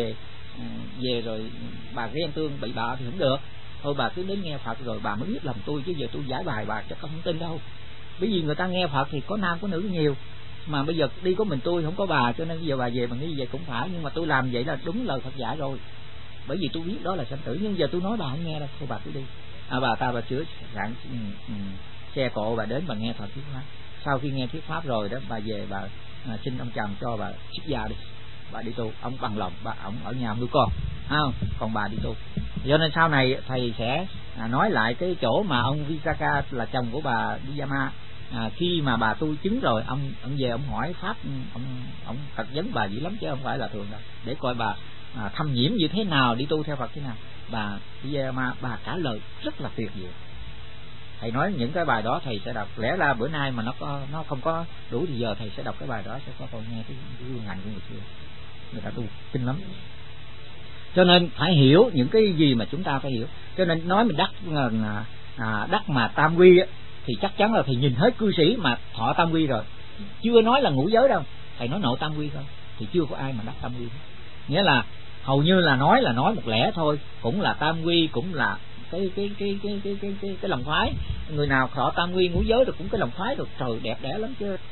về rồi bà ghen tương bị bà thì không được. Thôi bà cứ đến nghe Phật rồi bà mới biết lòng tôi, chứ giờ tôi giải bài bà chắc không tin đâu. Bởi vì người ta nghe Phật thì có nam có nữ nhiều, mà bây giờ đi có mình tôi không có bà, cho nên bây giờ bà về bà nghĩ vậy cũng phải, nhưng mà tôi làm vậy là đúng lời Phật dạy rồi, bởi vì tôi biết đó là sanh tử. Nhưng giờ tôi nói bà không nghe đâu, thôi bà cứ đi. Bà chữa sẵn xe cộ bà đến bà nghe Phật thuyết pháp. Sau khi nghe thuyết pháp rồi đó, bà về bà xin ông chồng cho bà xuất gia đi, bà đi tu. Ông bằng lòng, ông ở nhà nuôi con, không? Còn bà đi tu. Cho nên sau này thầy sẽ nói lại cái chỗ mà ông Visakha là chồng của bà Diyama, khi mà bà tu chứng rồi, ông về ông hỏi pháp, ông thật vấn bà dữ lắm chứ không phải là thường đâu, để coi bà thâm nhiễm như thế nào, đi tu theo Phật thế nào. Bà Diyama bà trả lời rất là tuyệt diệu. Thầy nói những cái bài đó thầy sẽ đọc. Lẽ ra bữa nay mà nó không có đủ thì giờ thầy sẽ đọc cái bài đó cho các con nghe cái gương hạnh của người xưa. Người ta tu kinh lắm. Cho nên phải hiểu những cái gì mà chúng ta phải hiểu. Cho nên nói mình đắc mà tam quy á, thì chắc chắn là thầy nhìn hết cư sĩ mà thọ tam quy rồi. Chưa nói là ngũ giới đâu, thầy nói nội tam quy thôi, thì chưa có ai mà đắc tam quy. Nghĩa là hầu như là nói một lẽ thôi, cũng là tam quy, cũng là cái lòng phái. Người nào thọ tam quy ngũ giới rồi cũng cái lòng phái rồi, trời đẹp đẽ lắm chứ.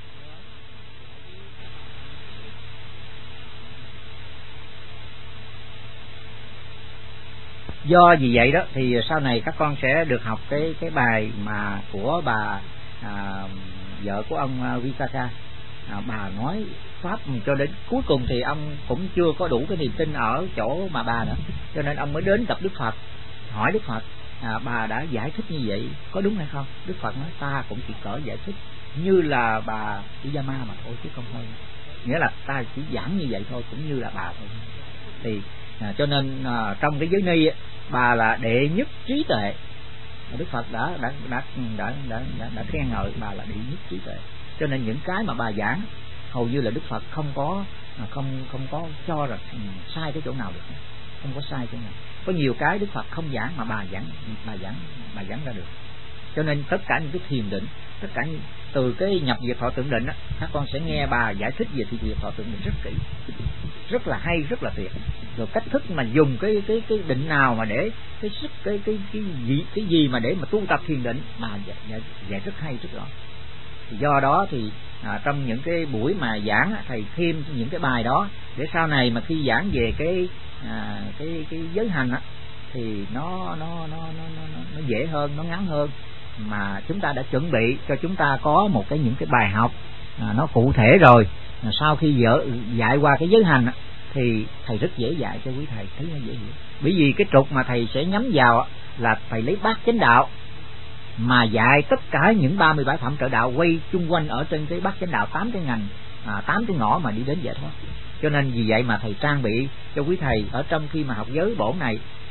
Do vì vậy đó thì sau này các con sẽ được học cái bài mà của bà vợ của ông Visakha. Bà nói pháp cho đến cuối cùng thì ông cũng chưa có đủ cái niềm tin ở chỗ mà bà nữa, cho nên ông mới đến gặp Đức Phật, hỏi Đức Phật bà đã giải thích như vậy có đúng hay không. Đức Phật nói ta cũng chỉ cỡ giải thích như là bà Diyama mà thôi chứ không hơn. Nghĩa là ta chỉ giảng như vậy thôi, cũng như là bà thôi. Thì cho nên trong cái giới ni bà là đệ nhất trí tuệ. Đức Phật đã khen ngợi bà là đệ nhất trí tuệ. Cho nên những cái mà bà giảng hầu như là Đức Phật không có cho là sai cái chỗ nào được, không có sai chỗ nào. Có nhiều cái Đức Phật không giảng mà bà giảng ra được. Cho nên tất cả những cái thiền định, tất cả những, từ cái nhập diệt thọ tưởng định á, các con sẽ nghe bà giải thích về thiền diệt thọ tưởng định rất kỹ, rất là hay, rất là tuyệt. Rồi cách thức mà dùng cái định nào mà để cái gì mà để mà tu tập thiền định mà dạy rất hay, rất rõ. Thì do đó thì trong những cái buổi mà giảng thầy thêm những cái bài đó để sau này mà khi giảng về cái giới hành á thì nó dễ hơn, nó ngắn hơn, mà chúng ta đã chuẩn bị cho chúng ta có một những cái bài học nó cụ thể rồi. Sau khi dạy qua cái giới hành á, thì thầy rất dễ dạy cho quý thầy, thấy nó dễ hiểu. Bởi vì cái trục mà thầy sẽ nhắm vào là thầy lấy bát chánh đạo mà dạy tất cả những 37 phẩm trợ đạo quay chung quanh ở trên cái bát chánh đạo, 8 cái ngành, 8 cái ngõ mà đi đến giải thoát. Cho nên vì vậy mà thầy trang bị cho quý thầy ở trong khi mà học giới bổn này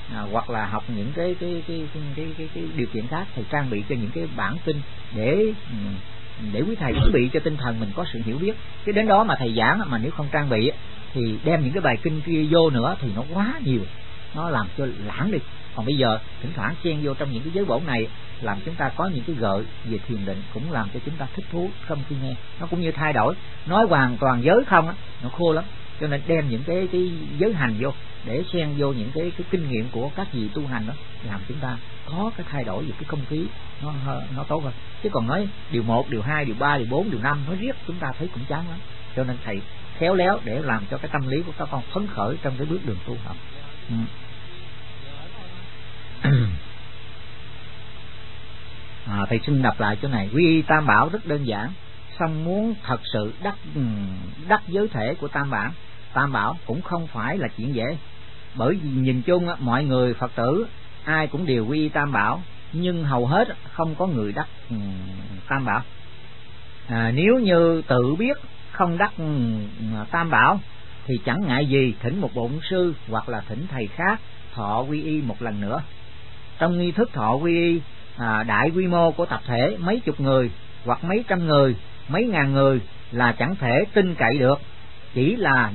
hoặc là học những cái điều kiện khác, thầy trang bị cho những cái bản kinh để quý thầy chuẩn bị cho tinh thần mình có sự hiểu biết. Chứ đến đó mà thầy giảng mà nếu không trang bị thì đem những cái bài kinh kia vô nữa thì nó quá nhiều, nó làm cho lãng đi. Còn bây giờ thỉnh thoảng xen vô trong những cái giới bổn này, làm chúng ta có những cái gợi về thiền định, cũng làm cho chúng ta thích thú không khi nghe. Nó cũng như thay đổi, nói hoàn toàn giới không á, nó khô lắm. Cho nên đem những cái giới hành vô để xen vô những cái kinh nghiệm của các vị tu hành đó, làm chúng ta có cái thay đổi về cái không khí nó tốt hơn. Chứ còn nói điều 1, điều 2, điều 3, điều 4, điều 5 nói riết chúng ta thấy cũng chán lắm. Cho nên thầy khéo léo để làm cho cái tâm lý của các con phấn khởi trong cái bước đường tu học. Thầy xin đọc lại chỗ này. Quy y Tam Bảo rất đơn giản, song muốn thật sự đắc giới thể của Tam Bảo cũng không phải là chuyện dễ. Bởi vì nhìn chung mọi người Phật tử ai cũng đều quy y Tam Bảo, nhưng hầu hết không có người đắc Tam Bảo. Nếu như tự biết không đắc Tam Bảo thì chẳng ngại gì thỉnh một bổn sư hoặc là thỉnh thầy khác thọ quy y một lần nữa. Trong nghi thức thọ quy y đại quy mô của tập thể mấy chục người hoặc mấy trăm người, mấy ngàn người là chẳng thể tin cậy được, chỉ là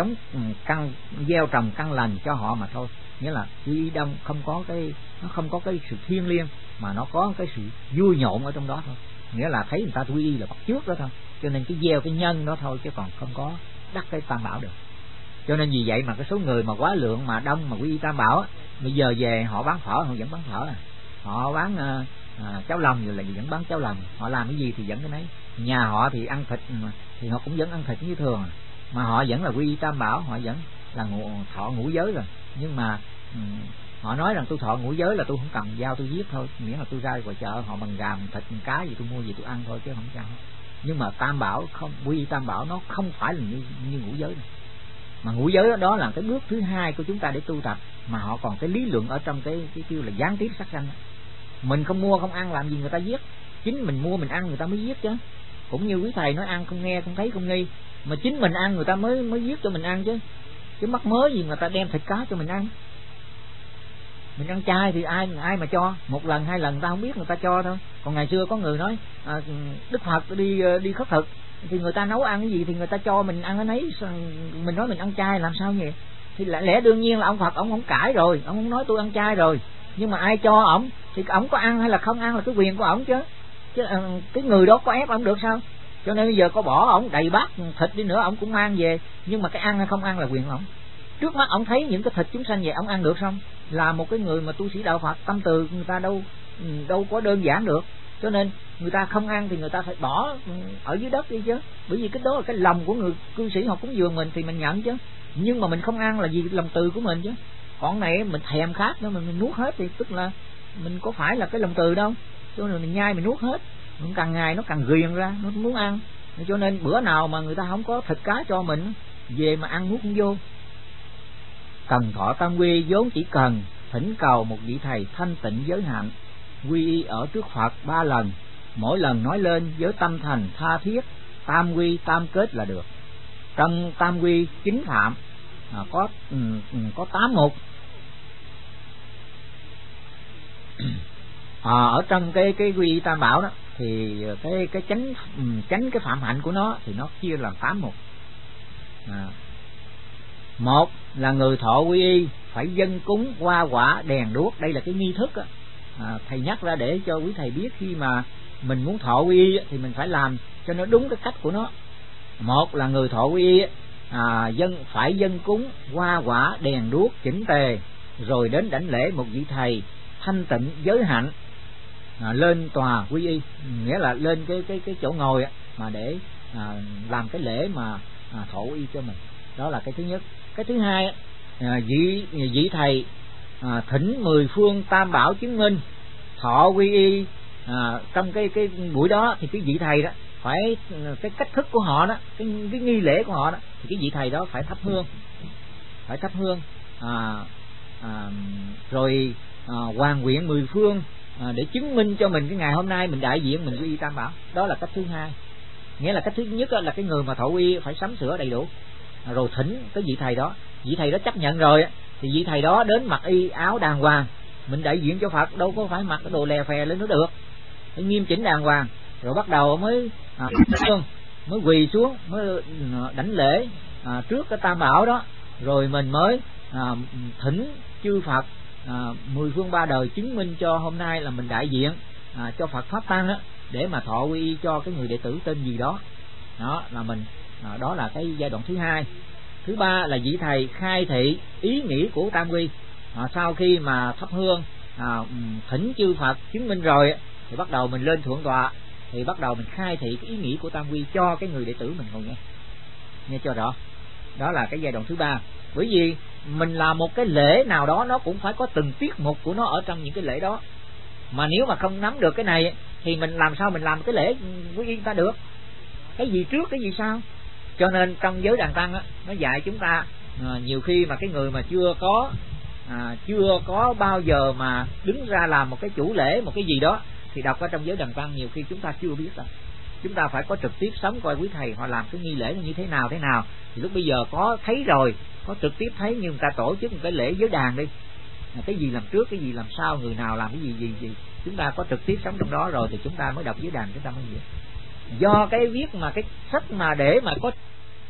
gieo trồng căn lành cho họ mà thôi. Nghĩa là quy y đông nó không có cái sự thiêng liêng, mà nó có cái sự vui nhộn ở trong đó thôi. Nghĩa là thấy người ta quy y là bắt chước đó thôi, cho nên cái gieo cái nhân đó thôi, chứ còn không có đắc cái Tam Bảo được. Cho nên vì vậy mà cái số người mà quá lượng mà đông mà quy y Tam Bảo bây giờ về họ bán phở, họ vẫn bán phở, họ bán cháo lòng rồi là vẫn bán cháo lòng, họ làm cái gì thì vẫn cái nấy. Nhà họ thì ăn thịt thì họ cũng vẫn ăn thịt như thường, mà họ vẫn là quy y Tam Bảo, họ vẫn là thọ ngũ giới rồi. Nhưng mà họ nói rằng tôi thọ ngũ giới là tôi không cần dao tôi giết thôi, miễn là tôi ra ngoài chợ họ bằng gà bằng thịt bằng cá gì tôi mua gì tôi ăn thôi chứ không sao. Nhưng mà Tam Bảo không, quy y Tam Bảo nó không phải là như ngũ giới này. Mà ngũ giới đó là cái bước thứ hai của chúng ta để tu tập, mà họ còn cái lý luận ở trong cái kêu là gián tiếp sát sanh. Mình không mua không ăn làm gì người ta giết, chính mình mua mình ăn người ta mới giết chứ. Cũng như quý thầy nói ăn không nghe không thấy không nghi, mà chính mình ăn người ta mới giết cho mình ăn chứ mắc mớ gì người ta đem thịt cá cho mình ăn. Mình ăn chay thì ai mà cho, một lần hai lần ta không biết người ta cho thôi. Còn ngày xưa có người nói Đức Phật đi khất thực thì người ta nấu ăn cái gì thì người ta cho mình ăn cái nấy, mình nói mình ăn chay làm sao vậy? Thì lẽ đương nhiên là ông Phật ông không cãi rồi, ông không nói tôi ăn chay rồi, nhưng mà ai cho ổng thì ổng có ăn hay là không ăn là cái quyền của ổng chứ cái người đó có ép ổng được sao? Cho nên bây giờ có bỏ ổng đầy bát thịt đi nữa ổng cũng mang về, nhưng mà cái ăn hay không ăn là quyền của ổng. Trước mắt ổng thấy những cái thịt chúng sanh vậy ổng ăn được không? Là một cái người mà tu sĩ đạo Phật, tâm từ người ta đâu có đơn giản được. Cho nên người ta không ăn thì người ta phải bỏ ở dưới đất đi chứ, bởi vì cái đó là cái lòng của người cư sĩ họ cúng dường mình thì mình nhận chứ. Nhưng mà mình không ăn là vì lòng từ của mình chứ. Còn này mình thèm khát nữa mình nuốt hết thì tức là mình có phải là cái lòng từ đâu. Cho nên mình nhai mình nuốt hết, mình càng ngày nó càng ghiền ra, nó muốn ăn. Cho nên bữa nào mà người ta không có thịt cá cho mình về mà ăn nuốt không vô. Cần thọ tam quy vốn chỉ cần thỉnh cầu một vị thầy thanh tịnh giới hạnh, quy y ở trước Phật 3 lần, mỗi lần nói lên với tâm thành tha thiết, tam quy tam kết là được. Trong tam quy 9 phạm có 8 mục. Ở trong cái quy y Tam Bảo đó thì cái tránh cái phạm hạnh của nó thì nó chia làm 8 mục. Một là người thọ quy y phải dâng cúng hoa quả đèn đuốc, đây là cái nghi thức thầy nhắc ra để cho quý thầy biết khi mà mình muốn thọ quy y thì mình phải làm cho nó đúng cái cách của nó. Một là người thọ quy y phải dâng cúng hoa quả đèn đuốc chỉnh tề, rồi đến đảnh lễ một vị thầy thanh tịnh giới hạnh, lên tòa quy y, nghĩa là lên cái chỗ ngồi mà để làm cái lễ mà thọ quy y cho mình. Đó là cái thứ nhất. Cái thứ hai, vị thầy thỉnh 10 phương Tam Bảo chứng minh thọ quy y. Trong cái buổi đó thì cái vị thầy đó phải cái cách thức của họ đó, cái nghi lễ của họ đó thì cái vị thầy đó phải thắp hương, rồi hoàn nguyện 10 phương để chứng minh cho mình cái ngày hôm nay mình đại diện mình quy y Tam Bảo. Đó là cách thứ hai. Nghĩa là cách thứ nhất là cái người mà thọ quy phải sắm sửa đầy đủ, rồi thỉnh cái vị thầy đó chấp nhận rồi thì vị thầy đó đến mặc y áo đàng hoàng, mình đại diện cho Phật, đâu có phải mặc cái đồ lè phè lên nó được, phải nghiêm chỉnh đàng hoàng, rồi bắt đầu mới mới quỳ xuống, mới đảnh lễ trước cái Tam Bảo đó, rồi mình mới thỉnh chư Phật 10 phương 3 đời chứng minh cho hôm nay là mình đại diện cho Phật Pháp Tăng á, để mà thọ quy y cho cái người đệ tử tên gì đó. Đó là mình đó là cái giai đoạn thứ hai. Thứ ba là vị thầy khai thị ý nghĩa của tam quy. Sau khi mà thắp hương thỉnh chư Phật chứng minh rồi thì bắt đầu mình lên thượng tọa, thì bắt đầu mình khai thị cái ý nghĩa của tam quy cho cái người đệ tử mình ngồi nghe cho rõ. Đó là cái giai đoạn thứ ba. Bởi vì mình làm một cái lễ nào đó nó cũng phải có từng tiết mục của nó ở trong những cái lễ đó, mà nếu mà không nắm được cái này thì mình làm sao mình làm cái lễ quy y ta được, cái gì trước cái gì sau. Cho nên trong giới Đàn Tăng á, nó dạy chúng ta nhiều khi mà cái người mà chưa có bao giờ mà đứng ra làm một cái chủ lễ một cái gì đó, thì đọc ở trong giới Đàn Tăng nhiều khi chúng ta chưa biết đâu. Chúng ta phải có trực tiếp sống coi quý thầy họ làm cái nghi lễ như thế nào, thì lúc bây giờ có thấy rồi, có trực tiếp thấy, nhưng người ta tổ chức một cái lễ giới đàn đi, cái gì làm trước cái gì làm sau, người nào làm cái gì, chúng ta có trực tiếp sống trong đó rồi thì chúng ta mới đọc giới đàn, chúng ta mới hiểu. Do cái viết mà cái sách mà để mà có